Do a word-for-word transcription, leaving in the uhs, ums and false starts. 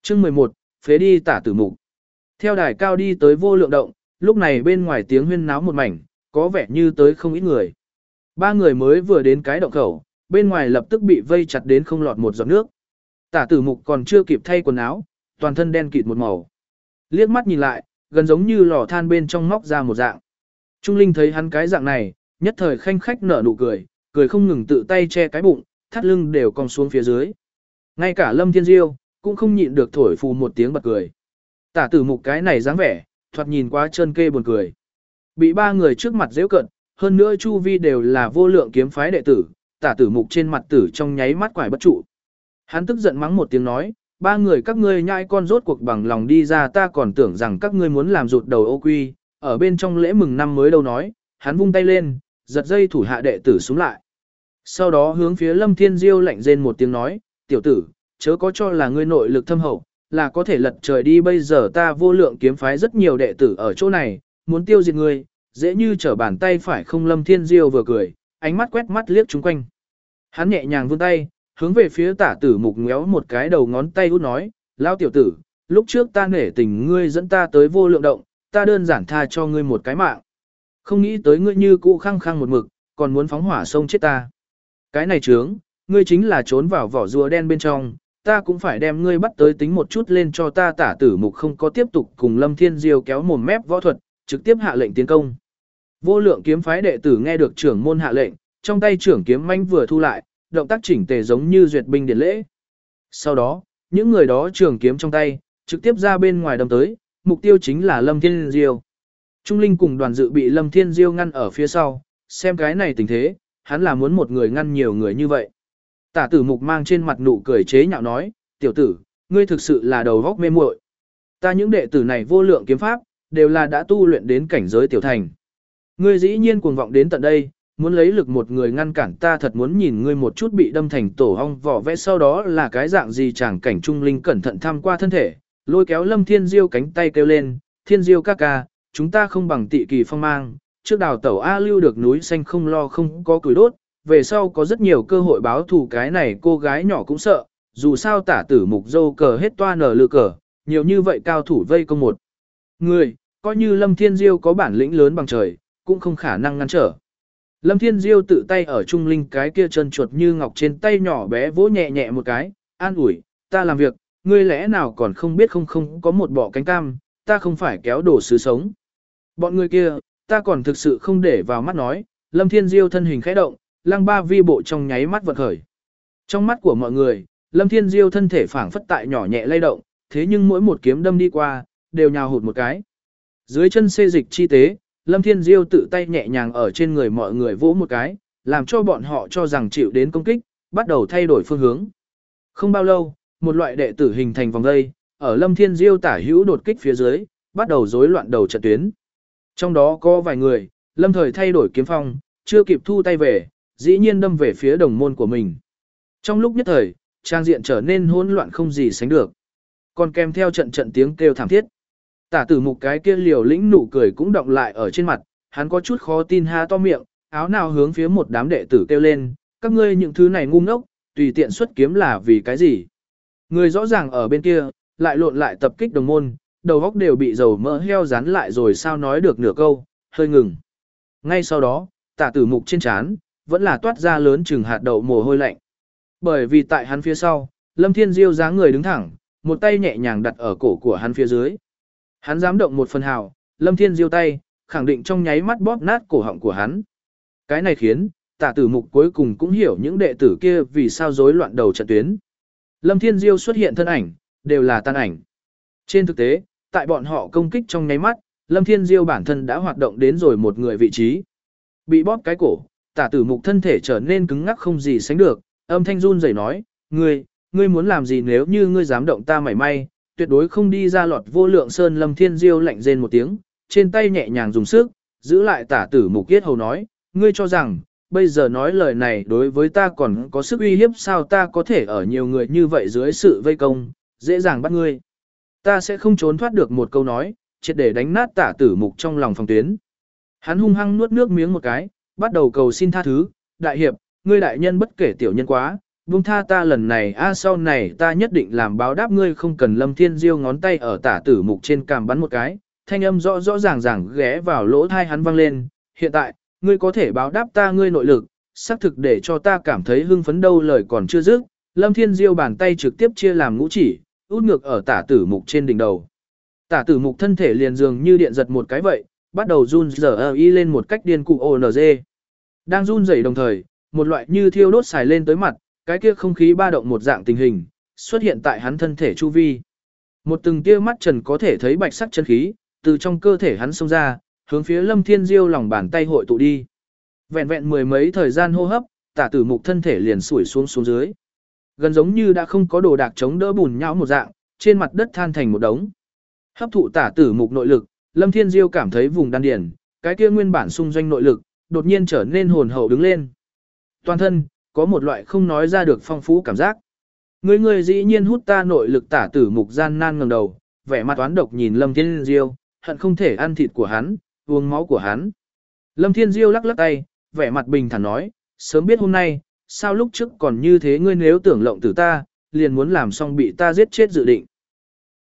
Chương mười một, phế đi Tả Tử Mục. Theo đài cao đi tới vô lượng động, lúc này bên ngoài tiếng huyên náo một mảnh, có vẻ như tới không ít người. Ba người mới vừa đến cái động khẩu, bên ngoài lập tức bị vây chặt đến không lọt một giọt nước. Tả Tử Mục còn chưa kịp thay quần áo, toàn thân đen kịt một màu. Liếc mắt nhìn lại, gần giống như lò than bên trong móc ra một dạng. Trung Linh thấy hắn cái dạng này, nhất thời khanh khách nở nụ cười, cười không ngừng tự tay che cái bụng, thắt lưng đều cong xuống phía dưới. Ngay cả Lâm Thiên Diêu cũng không nhịn được thổi phù một tiếng bật cười. Tả Tử Mục cái này dáng vẻ, thoạt nhìn quá trơn kê buồn cười. Bị ba người trước mặt giễu cận, hơn nữa chu vi đều là vô lượng kiếm phái đệ tử, Tả Tử Mục trên mặt tử trong nháy mắt quải bất trụ. Hắn tức giận mắng một tiếng nói, ba người các ngươi nhãi con rốt cuộc bằng lòng đi ra, ta còn tưởng rằng các ngươi muốn làm rụt đầu ô quy, ở bên trong lễ mừng năm mới đâu nói, hắn vung tay lên, giật dây thủ hạ đệ tử xuống lại. Sau đó hướng phía Lâm Thiên Diêu lạnh rên một tiếng nói, tiểu tử, chớ có cho là ngươi nội lực thâm hậu, là có thể lật trời đi, bây giờ ta vô lượng kiếm phái rất nhiều đệ tử ở chỗ này, muốn tiêu diệt ngươi, dễ như trở bàn tay phải không. Lâm Thiên Diêu vừa cười, ánh mắt quét mắt liếc chúng quanh. Hắn nhẹ nhàng vươn tay, hướng về phía Tả Tử Mục ngéo một cái đầu ngón tay út nói, lao tiểu tử, lúc trước ta nể tình ngươi dẫn ta tới vô lượng động, ta đơn giản tha cho ngươi một cái mạng. Không nghĩ tới ngươi như cũ khăng khăng một mực, còn muốn phóng hỏa sông chết ta. Cái này trướng, ngươi chính là trốn vào vỏ rùa đen bên trong, ta cũng phải đem ngươi bắt tới tính một chút lên cho ta. Tả Tử Mục không có tiếp tục cùng Lâm Thiên Diêu kéo mồm mép võ thuật, trực tiếp hạ lệnh tiến công. Vô lượng kiếm phái đệ tử nghe được trưởng môn hạ lệnh, trong tay trưởng kiếm manh vừa thu lại, động tác chỉnh tề giống như duyệt binh điển lễ. Sau đó, những người đó trường kiếm trong tay, trực tiếp ra bên ngoài đâm tới, mục tiêu chính là Lâm Thiên Diêu. Trung Linh cùng đoàn dự bị Lâm Thiên Diêu ngăn ở phía sau, xem cái này tình thế, hắn là muốn một người ngăn nhiều người như vậy. Tả Tử Mục mang trên mặt nụ cười chế nhạo nói, tiểu tử, ngươi thực sự là đầu góc mê muội. Ta những đệ tử này vô lượng kiếm pháp, đều là đã tu luyện đến cảnh giới tiểu thành. Ngươi dĩ nhiên cuồng vọng đến tận đây, muốn lấy lực một người ngăn cản ta, thật muốn nhìn ngươi một chút bị đâm thành tổ hong vỏ vẽ sau đó là cái dạng gì. Chẳng cảnh. Trung Linh cẩn thận thăm qua thân thể, lôi kéo Lâm Thiên Diêu cánh tay kêu lên, Thiên Diêu ca ca, chúng ta không bằng Tị Kỳ Phong mang, trước đào tẩu A Lưu được núi xanh không lo không có củi đốt, về sau có rất nhiều cơ hội báo thù. Cái này cô gái nhỏ cũng sợ, dù sao Tả Tử Mục dâu cờ hết toa nở lư cờ, nhiều như vậy cao thủ vây công một người, coi như Lâm Thiên Diêu có bản lĩnh lớn bằng trời, cũng không khả năng ngăn trở. Lâm Thiên Diêu tự tay ở Trung Linh cái kia chân chuột như ngọc trên tay nhỏ bé vỗ nhẹ nhẹ một cái, an ủi, ta làm việc, ngươi lẽ nào còn không biết không không có một bọ cánh cam, ta không phải kéo đổ sứ sống. Bọn người kia, ta còn thực sự không để vào mắt nói. Lâm Thiên Diêu thân hình khẽ động, lăng ba vi bộ trong nháy mắt vật khởi. Trong mắt của mọi người, Lâm Thiên Diêu thân thể phảng phất tại nhỏ nhẹ lay động, thế nhưng mỗi một kiếm đâm đi qua, đều nhào hụt một cái. Dưới chân xê dịch chi tế, Lâm Thiên Diêu tự tay nhẹ nhàng ở trên người mọi người vỗ một cái, làm cho bọn họ cho rằng chịu đến công kích, bắt đầu thay đổi phương hướng. Không bao lâu, một loại đệ tử hình thành vòng dây, ở Lâm Thiên Diêu tả hữu đột kích phía dưới, bắt đầu rối loạn đầu trận tuyến. Trong đó có vài người, lâm thời thay đổi kiếm phong, chưa kịp thu tay về, dĩ nhiên đâm về phía đồng môn của mình. Trong lúc nhất thời, trang diện trở nên hỗn loạn không gì sánh được. Còn kèm theo trận trận tiếng kêu thảm thiết. Tả Tử Mục cái kia liều lĩnh nụ cười cũng đọng lại ở trên mặt, hắn có chút khó tin há to miệng, áo nào hướng phía một đám đệ tử kêu lên, các ngươi những thứ này ngu ngốc, tùy tiện xuất kiếm là vì cái gì? Người rõ ràng ở bên kia, lại lộn lại tập kích đồng môn, đầu óc đều bị dầu mỡ heo dán lại rồi sao nói được nửa câu, hơi ngừng. Ngay sau đó, Tả Tử Mục trên trán vẫn là toát ra lớn chừng hạt đậu mồ hôi lạnh. Bởi vì tại hắn phía sau, Lâm Thiên Diêu dáng người đứng thẳng, một tay nhẹ nhàng đặt ở cổ của hắn phía dưới. Hắn dám động một phần hào, Lâm Thiên Diêu tay, khẳng định trong nháy mắt bóp nát cổ họng của hắn. Cái này khiến, Tả Tử Mục cuối cùng cũng hiểu những đệ tử kia vì sao rối loạn đầu trận tuyến. Lâm Thiên Diêu xuất hiện thân ảnh, đều là tan ảnh. Trên thực tế, tại bọn họ công kích trong nháy mắt, Lâm Thiên Diêu bản thân đã hoạt động đến rồi một người vị trí. Bị bóp cái cổ, Tả Tử Mục thân thể trở nên cứng ngắc không gì sánh được, âm thanh run rẩy nói, ngươi, ngươi muốn làm gì? Nếu như ngươi dám động ta mảy may, tuyệt đối không đi ra lọt vô lượng sơn. Lâm Thiên Diêu lạnh rên một tiếng, trên tay nhẹ nhàng dùng sức, giữ lại Tả Tử Mục yết hầu nói, ngươi cho rằng, bây giờ nói lời này đối với ta còn có sức uy hiếp sao? Ta có thể ở nhiều người như vậy dưới sự vây công, dễ dàng bắt ngươi. Ta sẽ không trốn thoát được. Một câu nói, triệt để đánh nát Tả Tử Mục trong lòng phòng tuyến. Hắn hung hăng nuốt nước miếng một cái, bắt đầu cầu xin tha thứ, đại hiệp, ngươi đại nhân bất kể tiểu nhân quá, Buông tha ta lần này a sau này ta nhất định làm báo đáp ngươi không cần Lâm Thiên Diêu ngón tay ở tả tử mục trên cằm bắn một cái, thanh âm rõ rõ ràng ràng ghé vào lỗ tai hắn vang lên, hiện tại, ngươi có thể báo đáp ta ngươi nội lực, xác thực để cho ta cảm thấy hưng phấn đâu lời còn chưa dứt, Lâm Thiên Diêu bàn tay trực tiếp chia làm ngũ chỉ, út ngược ở tả tử mục trên đỉnh đầu. Tả tử mục thân thể liền dường như điện giật một cái vậy, bắt đầu run rẩy y lên một cách điên cụ o en giê. Đang run rẩy đồng thời, một loại như thiêu đốt xài lên tới mặt, cái kia không khí ba động một dạng tình hình, xuất hiện tại hắn thân thể chu vi. Một từng tia mắt trần có thể thấy bạch sắc chân khí, từ trong cơ thể hắn xông ra, hướng phía Lâm Thiên Diêu lòng bàn tay hội tụ đi. Vẹn vẹn mười mấy thời gian hô hấp, tả tử mục thân thể liền sủi xuống xuống dưới. Gần giống như đã không có đồ đạc chống đỡ bùn nhão một dạng, trên mặt đất than thành một đống. Hấp thụ tả tử mục nội lực, Lâm Thiên Diêu cảm thấy vùng đan điền, cái kia nguyên bản xung doanh nội lực, đột nhiên trở nên hồn hậu đứng lên. Toàn thân, có một loại không nói ra được phong phú cảm giác. Người người dĩ nhiên hút ta nội lực tả tử mục gian nan ngẩng đầu, vẻ mặt toán độc nhìn Lâm Thiên Diêu, hận không thể ăn thịt của hắn, uống máu của hắn. Lâm Thiên Diêu lắc lắc tay, vẻ mặt bình thản nói, sớm biết hôm nay, sao lúc trước còn như thế ngươi nếu tưởng lộng tử ta, liền muốn làm xong bị ta giết chết dự định.